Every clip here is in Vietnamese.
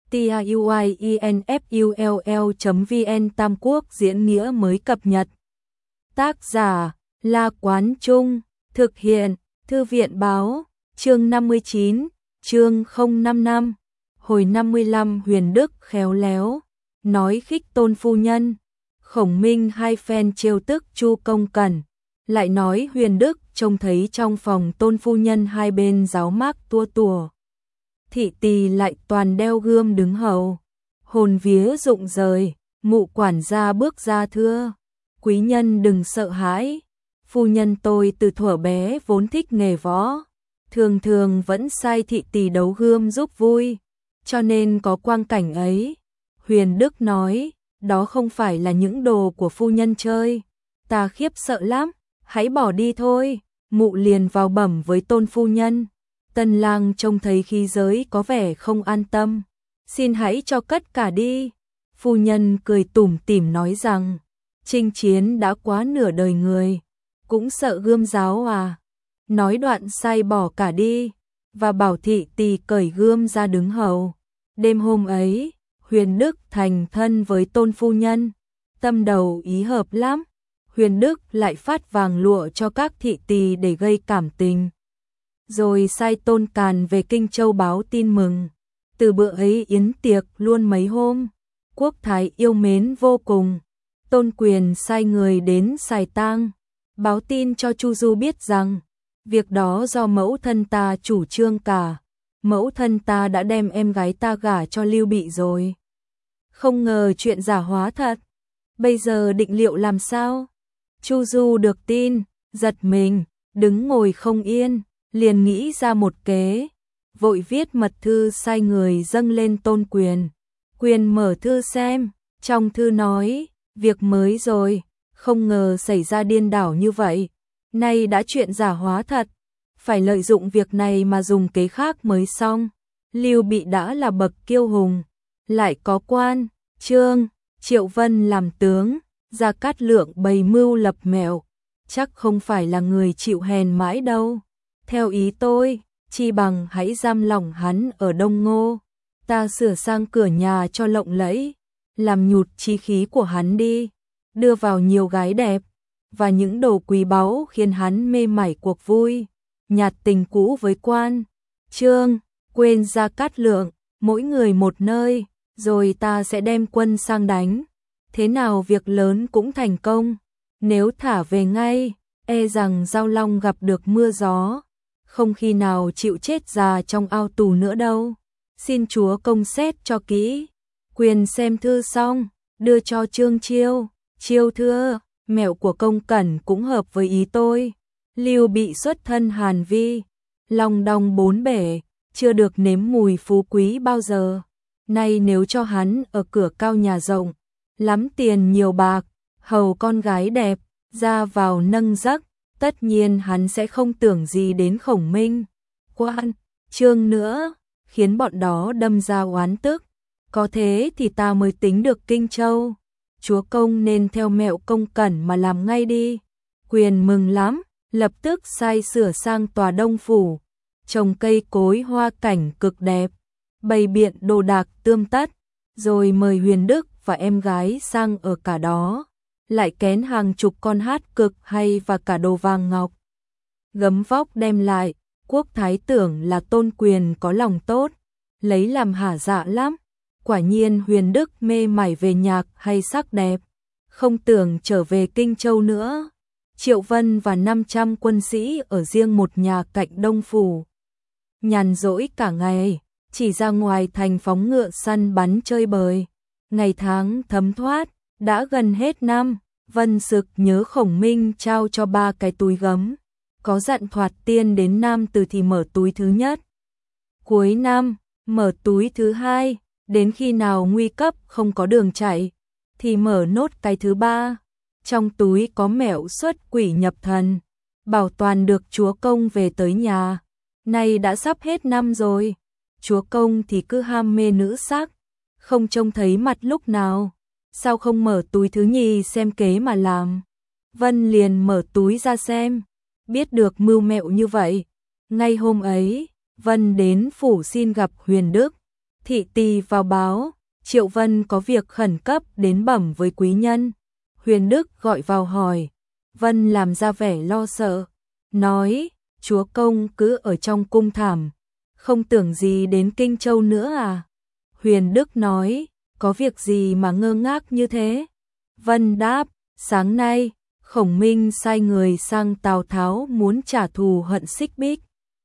tiuinfull.vn Tam Quốc diễn nghĩa mới cập nhật. Tác giả La Quán Trung, thực hiện Thư viện Báo, chương 59, chương 055. Hồi 55 Huyền Đức khéo léo, nói khích Tôn phu nhân. Khổng Minh hai phen trêu tức Chu Công Cẩn, lại nói Huyền Đức trông thấy trong phòng Tôn phu nhân hai bên giáo mác tua tủa. Thị tỳ lại toàn đeo gươm đứng hầu, hồn vía rụng rời. Mụ quản gia bước ra thưa: quý nhân đừng sợ hãi, phu nhân tôi từ thuở bé vốn thích nghề võ, thường thường vẫn sai thị tỳ đấu gươm giúp vui, cho nên có quang cảnh ấy. Huyền Đức nói: đó không phải là những đồ của phu nhân chơi, ta khiếp sợ lắm, hãy bỏ đi thôi. Mụ liền vào bẩm với Tôn phu nhân. Tân lang trông thấy khí giới có vẻ không an tâm, xin hãy cho cất cả đi. Phu nhân cười tủm tỉm nói rằng: chinh chiến đã quá nửa đời người, cũng sợ gươm giáo à. Nói đoạn sai bỏ cả đi, và bảo thị tỳ cởi gươm ra đứng hầu. Đêm hôm ấy, Huyền Đức thành thân với Tôn phu nhân, tâm đầu ý hợp lắm. Huyền Đức lại phát vàng lụa cho các thị tỳ để gây cảm tình, rồi sai Tôn Càn về Kinh Châu báo tin mừng. Từ bữa ấy yến tiệc luôn mấy hôm, quốc thái yêu mến vô cùng. Tôn Quyền sai người đến Sài Tang, báo tin cho Chu Du biết rằng việc đó do mẫu thân ta chủ trương cả. Mẫu thân ta đã đem em gái ta gả cho Lưu Bị rồi. Không ngờ chuyện giả hóa thật, bây giờ định liệu làm sao? Chu Du được tin, giật mình, đứng ngồi không yên, liền nghĩ ra một kế, vội viết mật thư sai người dâng lên Tôn Quyền. Quyền mở thư xem, trong thư nói: việc mới rồi, không ngờ xảy ra điên đảo như vậy, nay đã chuyện giả hóa thật, phải lợi dụng việc này mà dùng kế khác mới xong. Lưu Bị đã là bậc kiêu hùng, lại có quan, Trương, Triệu Vân làm tướng, Gia Cát Lượng bày mưu lập mẹo, chắc không phải là người chịu hèn mãi đâu. Theo ý tôi, chi bằng hãy giam lỏng hắn ở Đông Ngô, ta sửa sang cửa nhà cho lộng lẫy, làm nhụt chí khí của hắn đi, đưa vào nhiều gái đẹp và những đồ quý báu khiến hắn mê mải cuộc vui, nhạt tình cũ với quan, Trương, quên Gia Cát Lượng, mỗi người một nơi, rồi ta sẽ đem quân sang đánh. Thế nào việc lớn cũng thành công, nếu thả về ngay, e rằng Giao Long gặp được mưa gió, không khi nào chịu chết già trong ao tù nữa đâu. Xin chúa công xét cho kỹ. Quyền xem thư xong, đưa cho Trương Chiêu. Chiêu thưa: mẹo của công cẩn cũng hợp với ý tôi. Lưu Bị xuất thân Hàn Vi, lòng đong bốn bể, chưa được nếm mùi phú quý bao giờ. Nay nếu cho hắn ở cửa cao nhà rộng, lắm tiền nhiều bạc, hầu con gái đẹp, ra vào nâng giấc, tất nhiên hắn sẽ không tưởng gì đến Khổng Minh, quan, Trương nữa, khiến bọn đó đâm ra oán tức. Có thế thì ta mới tính được Kinh Châu. Chúa công nên theo mẹo công cẩn mà làm ngay đi. Quyền mừng lắm, lập tức sai sửa sang tòa Đông Phủ, trồng cây cối hoa cảnh cực đẹp, bày biện đồ đạc tươm tất, rồi mời Huyền Đức và em gái sang ở cả đó, lại kén hàng chục con hát cực hay và cả đồ vàng ngọc. Gấm vóc đem lại, quốc thái tưởng là Tôn Quyền có lòng tốt, lấy làm hả dạ lắm. Quả nhiên Huyền Đức mê mải về nhạc hay sắc đẹp, không tưởng trở về Kinh Châu nữa. Triệu Vân và 500 quân sĩ ở riêng một nhà cạnh Đông Phủ, nhàn rỗi cả ngày, chỉ ra ngoài thành phóng ngựa săn bắn chơi bời. Ngày tháng thấm thoát, đã gần hết năm. Vân sực nhớ Khổng Minh trao cho 3 cái túi gấm, có dặn Thoạt Tiên đến Nam Từ thì mở túi thứ nhất, cuối năm mở túi thứ hai, đến khi nào nguy cấp không có đường chạy thì mở nốt cái thứ ba. Trong túi có mẹo xuất quỷ nhập thần, bảo toàn được chúa công về tới nhà. Nay đã sắp hết năm rồi, chúa công thì cứ ham mê nữ sắc, không trông thấy mặt lúc nào, sao không mở túi thứ nhì xem kế mà làm. Vân liền mở túi ra xem, biết được mưu mẹo như vậy. Ngay hôm ấy, Vân đến phủ xin gặp Huyền Đức. Thị tỳ vào báo, Triệu Vân có việc khẩn cấp đến bẩm với quý nhân. Huyền Đức gọi vào hỏi, Vân làm ra vẻ lo sợ, nói, chúa công cứ ở trong cung thảm, không tưởng gì đến Kinh Châu nữa à? Huyền Đức nói, có việc gì mà ngơ ngác như thế? Vân đáp, sáng nay, Khổng Minh sai người sang Tào Tháo muốn trả thù hận Xích Bích.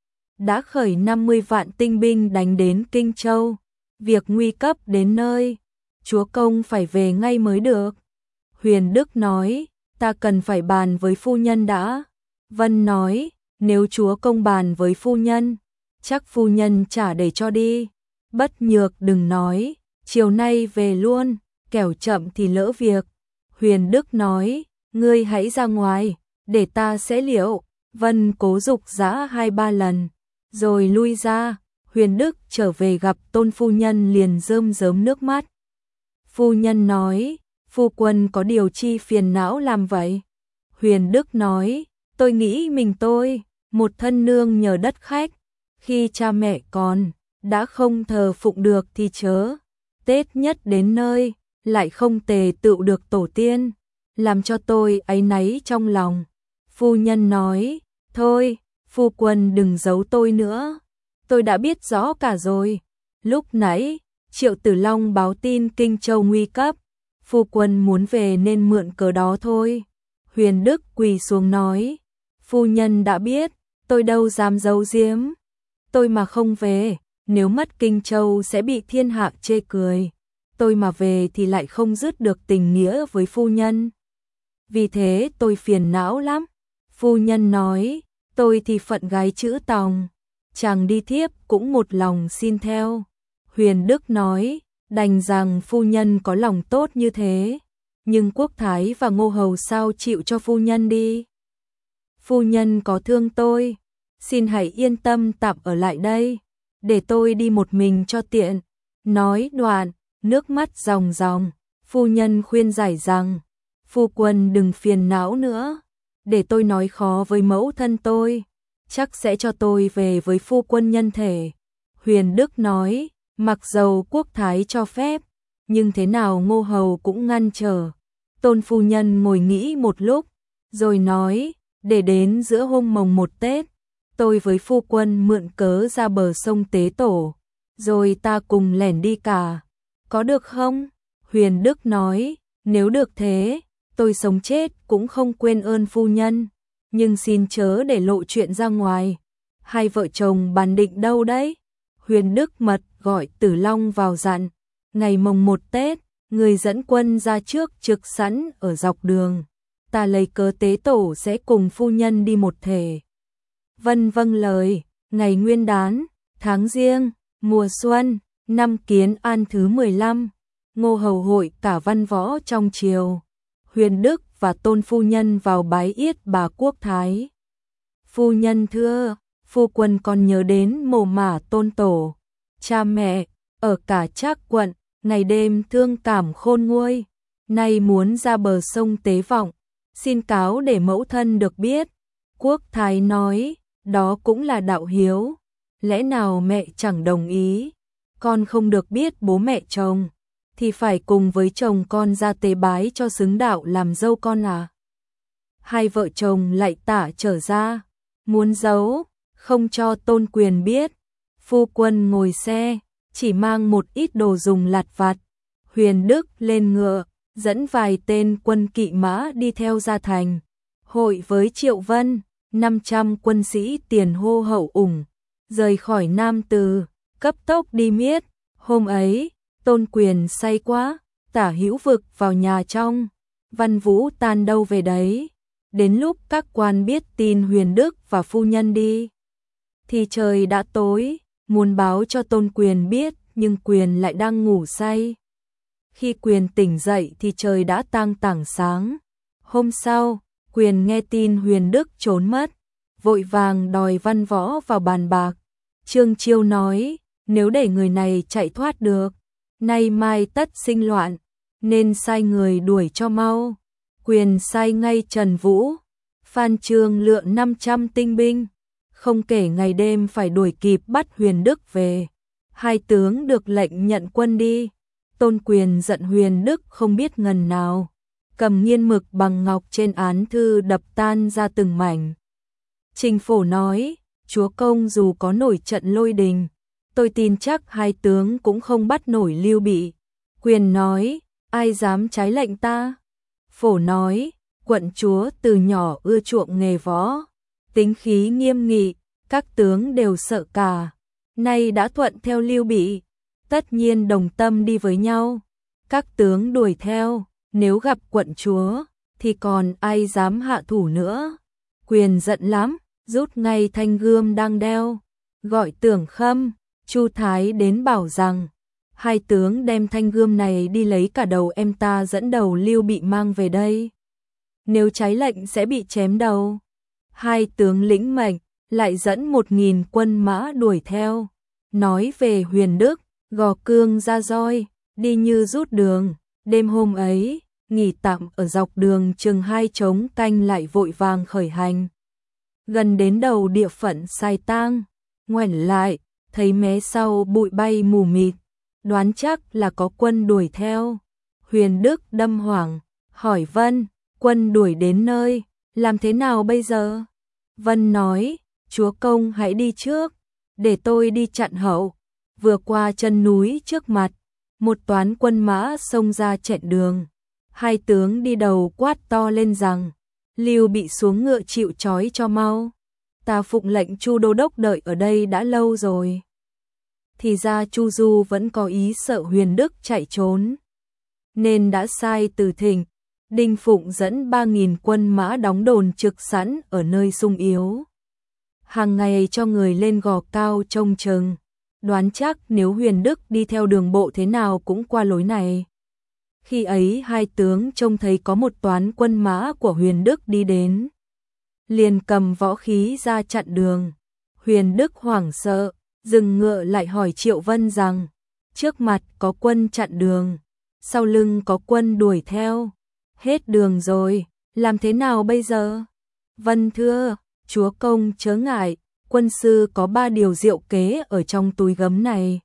Đã khởi 50 vạn tinh binh đánh đến Kinh Châu. Việc nguy cấp đến nơi, chúa công phải về ngay mới được. Huyền Đức nói, ta cần phải bàn với phu nhân đã. Vân nói, nếu chúa công bàn với phu nhân, chắc phu nhân trả để cho đi. Bất Nhược đừng nói, chiều nay về luôn, kẻo chậm thì lỡ việc. Huyền Đức nói, ngươi hãy ra ngoài, để ta sẽ liệu. Vân cố giục giã 2-3 lần, rồi lui ra. Huyền Đức trở về gặp Tôn phu nhân liền rơm rớm nước mắt. Phu nhân nói, phu quân có điều chi phiền não làm vậy? Huyền Đức nói, tôi nghĩ mình tôi, một thân nương nhờ đất khách, khi cha mẹ còn, đã không thờ phụng được thì chớ. Tết nhất đến nơi, lại không tề tựu được tổ tiên, làm cho tôi áy náy trong lòng. Phu nhân nói, thôi, phu quân đừng giấu tôi nữa. Tôi đã biết rõ cả rồi. Lúc nãy, Triệu Tử Long báo tin Kinh Châu nguy cấp. Phu quân muốn về nên mượn cớ đó thôi. Huyền Đức quỳ xuống nói. Phu nhân đã biết, tôi đâu dám giấu giếm. Tôi mà không về, nếu mất Kinh Châu sẽ bị thiên hạ chê cười. Tôi mà về thì lại không dứt được tình nghĩa với phu nhân. Vì thế tôi phiền não lắm. Phu nhân nói, tôi thì phận gái chữ Tòng. Chàng đi thiếp cũng một lòng xin theo. Huyền Đức nói, đành rằng phu nhân có lòng tốt như thế, nhưng Quốc Thái và Ngô Hầu sao chịu cho phu nhân đi. Phu nhân có thương tôi, xin hãy yên tâm tạm ở lại đây, để tôi đi một mình cho tiện. Nói đoạn, nước mắt ròng ròng, phu nhân khuyên giải rằng, phu quân đừng phiền não nữa, để tôi nói khó với mẫu thân tôi, chắc sẽ cho tôi về với phu quân nhân thể. Huyền Đức nói, mặc dầu Quốc Thái cho phép, nhưng thế nào Ngô Hầu cũng ngăn trở. Tôn phu nhân ngồi nghĩ một lúc, rồi nói, để đến giữa hôm mồng 1 Tết, tôi với phu quân mượn cớ ra bờ sông Tế Tổ, rồi ta cùng lẻn đi cả. Có được không? Huyền Đức nói, nếu được thế, tôi sống chết cũng không quên ơn phu nhân, nhưng xin chớ để lộ chuyện ra ngoài. Hai vợ chồng bàn định đâu đấy? Huyền Đức mật gọi Tử Long vào dặn, ngày mồng 1 Tết, người dẫn quân ra trước trực sẵn ở dọc đường. Ta lấy cớ Tế Tổ sẽ cùng phu nhân đi một thể. Vân vâng lời, ngày Nguyên Đán, tháng Giêng, mùa xuân, năm Kiến An thứ 15, Ngô Hầu hội cả văn võ trong triều. Huyền Đức và Tôn phu nhân vào bái yết bà Quốc Thái. Phu nhân thưa, phu quân còn nhớ đến mồ mả Tôn tổ, cha mẹ, ở cả Trác quận, ngày đêm thương cảm khôn nguôi, nay muốn ra bờ sông Tế Vọng, xin cáo để mẫu thân được biết. Quốc Thái nói, đó cũng là đạo hiếu, lẽ nào mẹ chẳng đồng ý, con không được biết bố mẹ chồng, thì phải cùng với chồng con ra tế bái cho xứng đạo làm dâu con à. Hai vợ chồng lại tả trở ra, muốn giấu, không cho Tôn Quyền biết. Phu quân ngồi xe, chỉ mang một ít đồ dùng lặt vặt. Huyền Đức lên ngựa, dẫn vài tên quân kỵ mã đi theo ra thành. Hội với Triệu Vân, 500 quân sĩ tiền hô hậu ủng, rời khỏi Nam Từ, cấp tốc đi miết. Hôm ấy, Tôn Quyền say quá, tả hữu vực vào nhà trong, Văn Vũ tan đâu về đấy. Đến lúc các quan biết tin Huyền Đức và phu nhân đi, thì trời đã tối, muốn báo cho Tôn Quyền biết, nhưng Quyền lại đang ngủ say. Khi Quyền tỉnh dậy thì trời đã tang tảng sáng. Hôm sau, Quyền nghe tin Huyền Đức trốn mất, vội vàng đòi văn võ vào bàn bạc. Trương Chiêu nói, nếu để người này chạy thoát được, nay mai tất sinh loạn, nên sai người đuổi cho mau. Quyền sai ngay Trần Vũ, Phan Chương lựa 500 tinh binh, không kể ngày đêm phải đuổi kịp bắt Huyền Đức về. Hai tướng được lệnh nhận quân đi. Tôn Quyền giận Huyền Đức không biết ngần nào, cầm nghiên mực bằng ngọc trên án thư đập tan ra từng mảnh. Trình Phổ nói, chúa công dù có nổi trận lôi đình, tôi tin chắc hai tướng cũng không bắt nổi Lưu Bị. Quyền nói, ai dám trái lệnh ta? Phổ nói, quận chúa từ nhỏ ưa chuộng nghề võ, tính khí nghiêm nghị, các tướng đều sợ cả. Nay đã thuận theo Lưu Bị, tất nhiên đồng tâm đi với nhau. Các tướng đuổi theo, nếu gặp quận chúa, thì còn ai dám hạ thủ nữa. Quyền giận lắm, rút ngay thanh gươm đang đeo, gọi Tưởng Khâm, Chu Thái đến bảo rằng, hai tướng đem thanh gươm này đi lấy cả đầu em ta dẫn đầu Lưu Bị mang về đây. Nếu trái lệnh sẽ bị chém đầu. Hai tướng lĩnh mệnh, lại dẫn 1000 quân mã đuổi theo. Nói về Huyền Đức, gò cương ra roi, đi như rút đường. Đêm hôm ấy, nghỉ tạm ở dọc đường chừng 2 trống canh lại vội vàng khởi hành. Gần đến đầu địa phận Sai Tang, ngoảnh lại, thấy mé sau bụi bay mù mịt, đoán chắc là có quân đuổi theo. Huyền Đức đâm hoảng, hỏi Vân, quân đuổi đến nơi, làm thế nào bây giờ? Vân nói, chúa công hãy đi trước, để tôi đi chặn hậu. Vừa qua chân núi trước mặt, một toán quân mã xông ra chặn đường. Hai tướng đi đầu quát to lên rằng, Lưu Bị xuống ngựa chịu trói cho mau. Ta phụng lệnh Chu đô đốc đợi ở đây đã lâu rồi. Thì ra Chu Du vẫn có ý sợ Huyền Đức chạy trốn, nên đã sai Từ Thịnh, Đinh Phụng dẫn 3000 quân mã đóng đồn trực sẵn ở nơi sung yếu. Hàng ngày cho người lên gò cao trông chừng, đoán chắc nếu Huyền Đức đi theo đường bộ thế nào cũng qua lối này. Khi ấy hai tướng trông thấy có một toán quân mã của Huyền Đức đi đến, liền cầm võ khí ra chặn đường. Huyền Đức hoảng sợ, dừng ngựa lại hỏi Triệu Vân rằng, trước mặt có quân chặn đường, sau lưng có quân đuổi theo, hết đường rồi, làm thế nào bây giờ? Vân thưa, chúa công chớ ngại, quân sư có 3 điều diệu kế ở trong túi gấm này.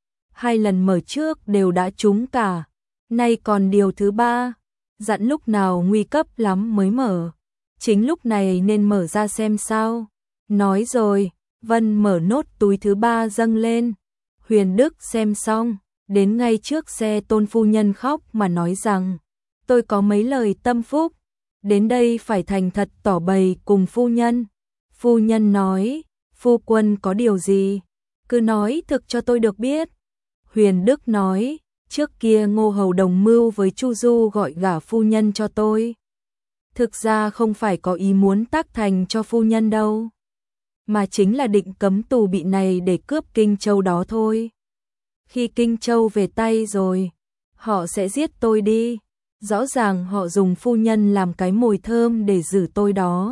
2 lần mở trước đều đã trúng cả, nay còn điều thứ 3, dặn lúc nào nguy cấp lắm mới mở, chính lúc này nên mở ra xem sao. Nói rồi, Vân mở nốt túi thứ 3 dâng lên. Huyền Đức xem xong, đến ngay trước xe Tôn phu nhân khóc mà nói rằng, tôi có mấy lời tâm phúc, đến đây phải thành thật tỏ bày cùng phu nhân. Phu nhân nói, phu quân có điều gì, cứ nói thực cho tôi được biết. Huyền Đức nói, trước kia Ngô Hầu đồng mưu với Chu Du gọi gả phu nhân cho tôi. Thực ra không phải có ý muốn tác thành cho phu nhân đâu, mà chính là định cấm tù bị này để cướp Kinh Châu đó thôi. Khi Kinh Châu về tay rồi, họ sẽ giết tôi đi. Rõ ràng họ dùng phu nhân làm cái mồi thơm để giữ tôi đó.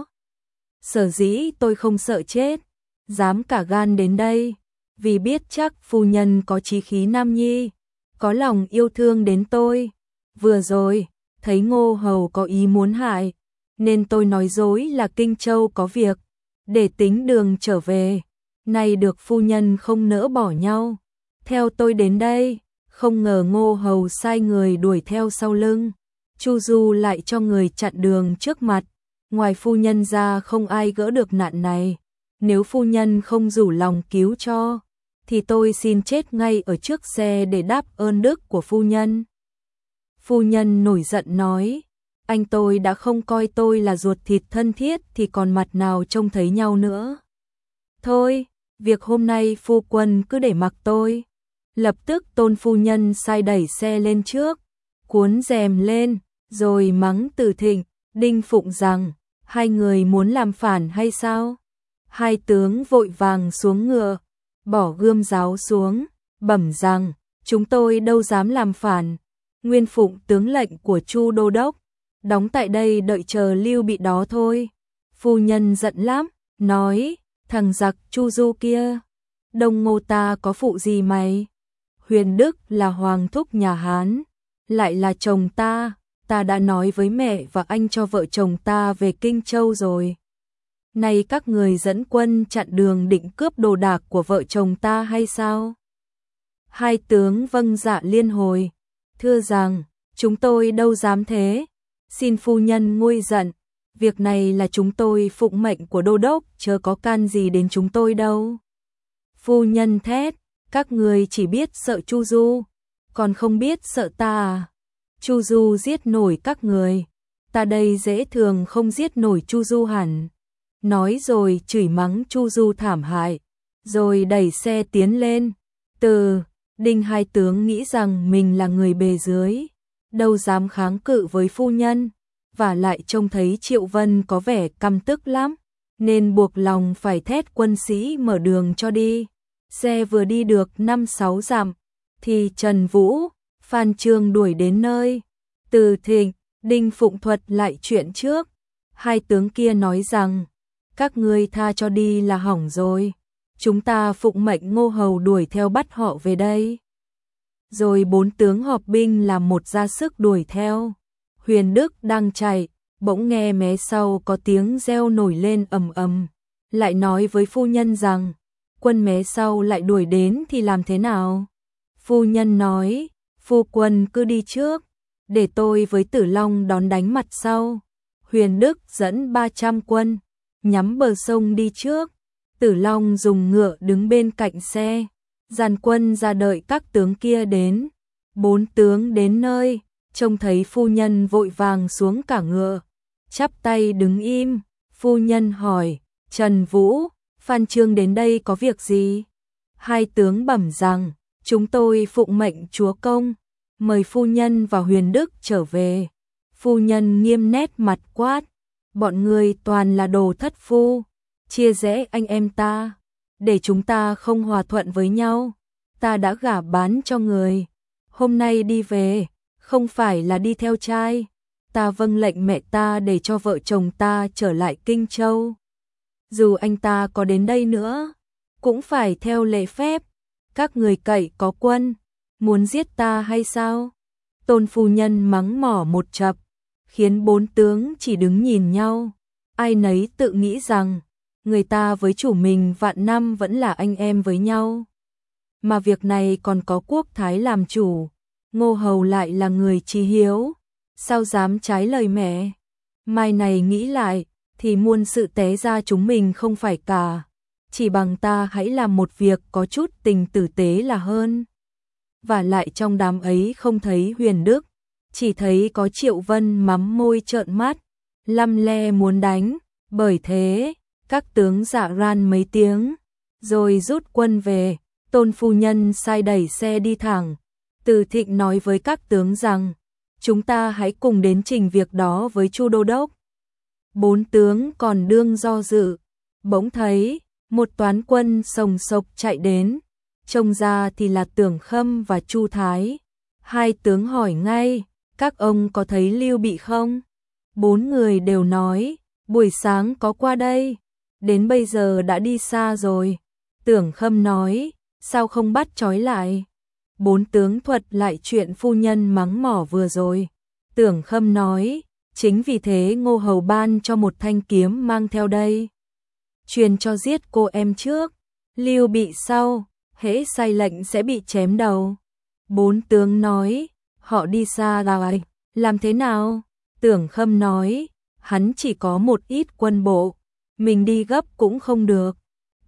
Sở dĩ tôi không sợ chết, dám cả gan đến đây, vì biết chắc phu nhân có chí khí nam nhi, có lòng yêu thương đến tôi. Vừa rồi, thấy Ngô Hầu có ý muốn hại, nên tôi nói dối là Kinh Châu có việc, để tính đường trở về. Nay được phu nhân không nỡ bỏ nhau, theo tôi đến đây. Không ngờ Ngô Hầu sai người đuổi theo sau lưng, Chu Du lại cho người chặn đường trước mặt. Ngoài phu nhân ra không ai gỡ được nạn này. Nếu phu nhân không rủ lòng cứu cho, thì tôi xin chết ngay ở trước xe để đáp ơn đức của phu nhân. Phu nhân nổi giận nói, anh tôi đã không coi tôi là ruột thịt thân thiết thì còn mặt nào trông thấy nhau nữa. Thôi, việc hôm nay phu quân cứ để mặc tôi. Lập tức Tôn phu nhân sai đẩy xe lên trước, cuốn rèm lên, rồi mắng Từ Thịnh, Đinh Phụng rằng, hai người muốn làm phản hay sao? Hai tướng vội vàng xuống ngựa, bỏ gươm giáo xuống, bẩm rằng, chúng tôi đâu dám làm phản. Nguyên phụng tướng lệnh của Chu đô đốc, đóng tại đây đợi chờ Lưu Bị đó thôi. Phu nhân giận lắm, nói, thằng giặc Chu Du kia, Đông Ngô ta có phụ gì mày? Huyền Đức là hoàng thúc nhà Hán, lại là chồng ta đã nói với mẹ và anh cho vợ chồng ta về Kinh Châu rồi. Nay các người dẫn quân chặn đường định cướp đồ đạc của vợ chồng ta hay sao? Hai tướng vâng dạ liên hồi, thưa rằng, chúng tôi đâu dám thế, xin phu nhân nguôi giận, việc này là chúng tôi phụng mệnh của đô đốc, chớ có can gì đến chúng tôi đâu. Phu nhân thét, các người chỉ biết sợ Chu Du, còn không biết sợ ta à? Chu Du giết nổi các người, ta đây dễ thường không giết nổi Chu Du hẳn. Nói rồi chửi mắng Chu Du thảm hại, rồi đẩy xe tiến lên. Đinh hai tướng nghĩ rằng mình là người bề dưới, đâu dám kháng cự với phu nhân, và lại trông thấy Triệu Vân có vẻ căm tức lắm, nên buộc lòng phải thét quân sĩ mở đường cho đi. Xe vừa đi được 5-6 dặm, thì Trần Vũ, Phan Chương đuổi đến nơi. Từ Thịnh, Đinh Phụng thuật lại chuyện trước. Hai tướng kia nói rằng, các ngươi tha cho đi là hỏng rồi. Chúng ta phụng mệnh Ngô Hầu đuổi theo bắt họ về đây. Rồi bốn tướng họp binh làm một ra sức đuổi theo. Huyền Đức đang chạy, bỗng nghe mé sau có tiếng reo nổi lên ầm ầm, lại nói với phu nhân rằng, quân mé sau lại đuổi đến thì làm thế nào? Phu nhân nói, phu quân cứ đi trước, để tôi với Tử Long đón đánh mặt sau. Huyền Đức dẫn 300 quân, nhắm bờ sông đi trước. Tử Long dùng ngựa đứng bên cạnh xe, dàn quân ra đợi các tướng kia đến. Bốn tướng đến nơi, trông thấy phu nhân vội vàng xuống cả ngựa, chắp tay đứng im. Phu nhân hỏi, Trần Vũ, Phan Chương đến đây có việc gì? Hai tướng bẩm rằng, chúng tôi phụng mệnh chúa công, mời phu nhân và Huyền Đức trở về. Phu nhân nghiêm nét mặt quát, bọn người toàn là đồ thất phu, chia rẽ anh em ta, để chúng ta không hòa thuận với nhau. Ta đã gả bán cho người, hôm nay đi về, không phải là đi theo trai. Ta vâng lệnh mẹ ta để cho vợ chồng ta trở lại Kinh Châu. Dù anh ta có đến đây nữa, cũng phải theo lễ phép. Các người cậy có quân, muốn giết ta hay sao? Tôn phu nhân mắng mỏ một chập, khiến bốn tướng chỉ đứng nhìn nhau. Ai nấy tự nghĩ rằng, người ta với chủ mình vạn năm vẫn là anh em với nhau. Mà việc này còn có Quốc Thái làm chủ, Ngô Hầu lại là người chí hiếu, sao dám trái lời mẹ? Mai này nghĩ lại, thì muôn sự té ra chúng mình không phải cả. Chỉ bằng ta hãy làm một việc có chút tình tử tế là hơn. Và lại trong đám ấy không thấy Huyền Đức, chỉ thấy có Triệu Vân mắm môi trợn mắt, lăm le muốn đánh. Bởi thế, các tướng dạ ran mấy tiếng, rồi rút quân về. Tôn phu nhân sai đẩy xe đi thẳng. Từ Thịnh nói với các tướng rằng, chúng ta hãy cùng đến trình việc đó với Chu đô đốc. Bốn tướng còn đương do dự, bỗng thấy một toán quân sồng sộc chạy đến, trông ra thì là Tưởng Khâm và Chu Thái. Hai tướng hỏi ngay, các ông có thấy Lưu Bị không? Bốn người đều nói, buổi sáng có qua đây, đến bây giờ đã đi xa rồi. Tưởng Khâm nói, sao không bắt trói lại? Bốn tướng thuật lại chuyện phu nhân mắng mỏ vừa rồi. Tưởng Khâm nói, chính vì thế Ngô Hầu ban cho một thanh kiếm mang theo đây, truyền cho giết cô em trước, Lưu Bị sau, hễ sai lệnh sẽ bị chém đầu. Bốn tướng nói, họ đi xa rồi, làm thế nào? Tưởng Khâm nói, hắn chỉ có một ít quân bộ, mình đi gấp cũng không được.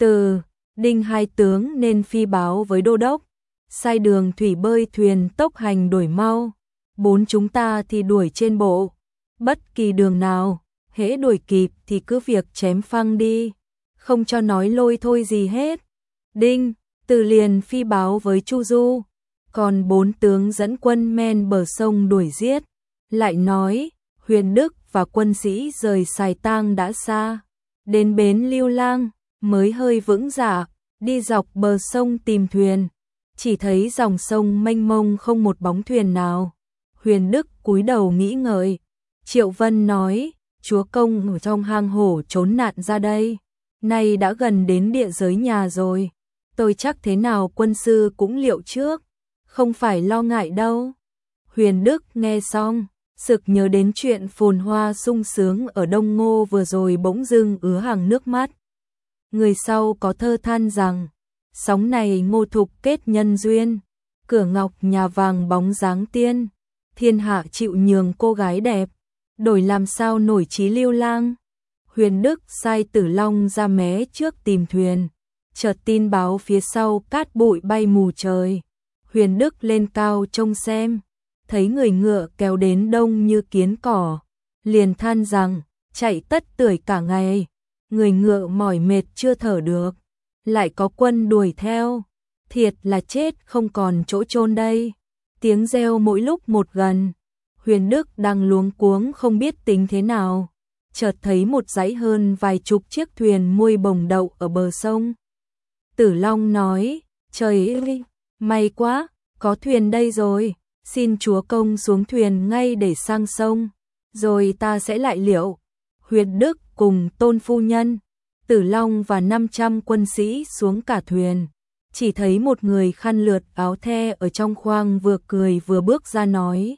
Đinh hai tướng nên phi báo với đô đốc, sai đường thủy bơi thuyền tốc hành đuổi mau. Bốn chúng ta thì đuổi trên bộ, bất kỳ đường nào, hễ đuổi kịp thì cứ việc chém phăng đi, không cho nói lôi thôi gì hết. Đinh, Từ liền phi báo với Chu Du, còn bốn tướng dẫn quân men bờ sông đuổi giết. Lại nói, Huyền Đức và quân sĩ rời Sài Tang đã xa, đến bến Lưu Lang, mới hơi vững dạ, đi dọc bờ sông tìm thuyền. Chỉ thấy dòng sông mênh mông không một bóng thuyền nào. Huyền Đức cúi đầu nghĩ ngợi. Triệu Vân nói, chúa công ở trong hang hổ trốn nạn ra đây, nay đã gần đến địa giới nhà rồi. Tôi chắc thế nào quân sư cũng liệu trước, không phải lo ngại đâu. Huyền Đức nghe xong, sực nhớ đến chuyện phồn hoa sung sướng ở Đông Ngô vừa rồi, bỗng dưng ứa hàng nước mắt. Người sau có thơ than rằng, sóng này Ngô Thục kết nhân duyên, cửa ngọc nhà vàng bóng dáng tiên, thiên hạ chịu nhường cô gái đẹp, đổi làm sao nổi chí Lưu Lang. Huyền Đức sai Tử Long ra mé trước tìm thuyền, chợt tin báo phía sau cát bụi bay mù trời. Huyền Đức lên cao trông xem, thấy người ngựa kéo đến đông như kiến cỏ, liền than rằng, chạy tất tưởi cả ngày, người ngựa mỏi mệt chưa thở được, lại có quân đuổi theo, thiệt là chết không còn chỗ chôn đây. Tiếng reo mỗi lúc một gần, Huyền Đức đang luống cuống không biết tính thế nào, chợt thấy một dãy hơn vài chục chiếc thuyền muôi bồng đậu ở bờ sông. Tử Long nói, trời ơi, may quá, có thuyền đây rồi, xin chúa công xuống thuyền ngay để sang sông, rồi ta sẽ lại liệu. Huyền Đức cùng Tôn phu nhân, Tử Long và 500 quân sĩ xuống cả thuyền, chỉ thấy một người khăn lượt áo the ở trong khoang vừa cười vừa bước ra nói,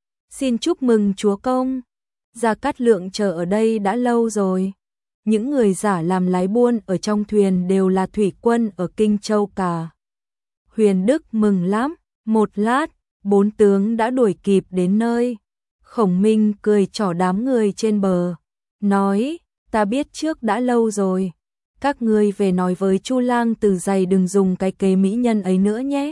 xin chúc mừng chúa công, Gia Cát Lượng chờ ở đây đã lâu rồi. Những người giả làm lái buôn ở trong thuyền đều là thủy quân ở Kinh Châu cả. Huyền Đức mừng lắm, một lát, 4 tướng đã đuổi kịp đến nơi. Khổng Minh cười trỏ đám người trên bờ, nói, ta biết trước đã lâu rồi, các ngươi về nói với Chu Lang Từ Dày đừng dùng cái kế mỹ nhân ấy nữa nhé.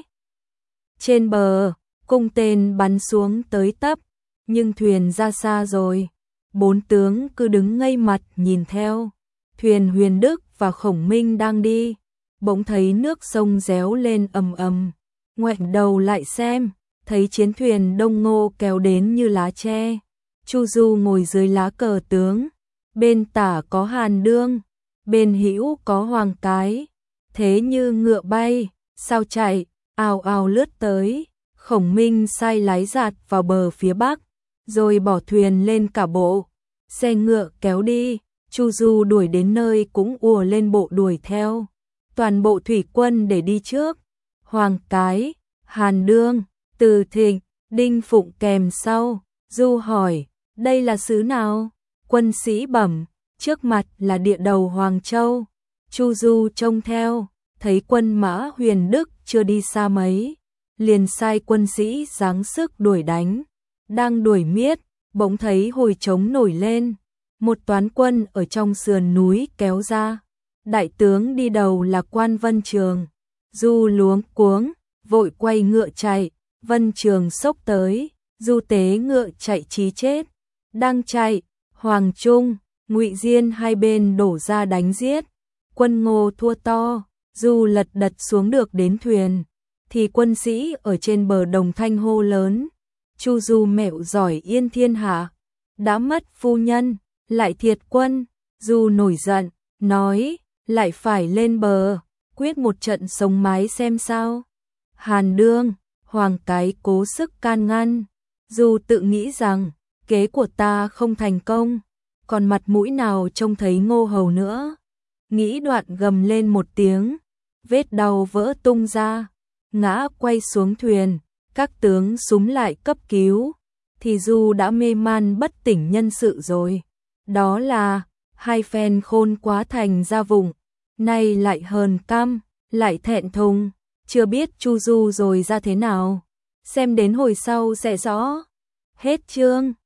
Trên bờ, cung tên bắn xuống tới tấp, nhưng thuyền ra xa rồi. 4 tướng cứ đứng ngây mặt nhìn theo. Thuyền Huyền Đức và Khổng Minh đang đi, bỗng thấy nước sông réo lên ầm ầm. Ngoảnh đầu lại xem, thấy chiến thuyền Đông Ngô kéo đến như lá tre. Chu Du ngồi dưới lá cờ tướng, bên tả có Hàn Đương, bên hữu có Hoàng Cái, thế như ngựa bay, sao chạy, ào ào lướt tới. Khổng Minh sai lái dạt vào bờ phía bắc, rồi bỏ thuyền lên cả bộ, xe ngựa kéo đi. Chu Du đuổi đến nơi cũng ùa lên bộ đuổi theo, toàn bộ thủy quân để đi trước. Hoàng Cái, Hàn Đương, Từ Thịnh, Đinh Phụng kèm sau. Du hỏi, đây là xứ nào? Quân sĩ bẩm, trước mặt là địa đầu Hoàng Châu. Chu Du trông theo, thấy quân mã Huyền Đức chưa đi xa mấy, liền sai quân sĩ giáng sức đuổi đánh. Đang đuổi miết, bỗng thấy hồi trống nổi lên, một toán quân ở trong sườn núi kéo ra. Đại tướng đi đầu là Quan Vân Trường. Du luống cuống, vội quay ngựa chạy, Vân Trường xốc tới, Du tế ngựa chạy chí chết. Đang chạy, Hoàng Trung, Ngụy Diên hai bên đổ ra đánh giết. Quân Ngô thua to, Du lật đật xuống được đến thuyền, thì quân sĩ ở trên bờ đồng thanh hô lớn, Chu Du mẹo giỏi yên thiên hạ, đã mất phu nhân, lại thiệt quân. Du nổi giận, nói, lại phải lên bờ, quyết một trận sống mái xem sao. Hàn Đương, Hoàng Cái cố sức can ngăn. Du tự nghĩ rằng, kế của ta không thành công, còn mặt mũi nào trông thấy Ngô Hầu nữa. Nghĩ đoạn gầm lên một tiếng, vết đau vỡ tung ra, ngã quay xuống thuyền. Các tướng súm lại cấp cứu, thì Du đã mê man bất tỉnh nhân sự rồi. Đó là, hai phen khôn quá thành ra vùng, nay lại hờn căm, lại thẹn thùng, chưa biết Chu Du rồi ra thế nào. Xem đến hồi sau sẽ rõ. Hết chương.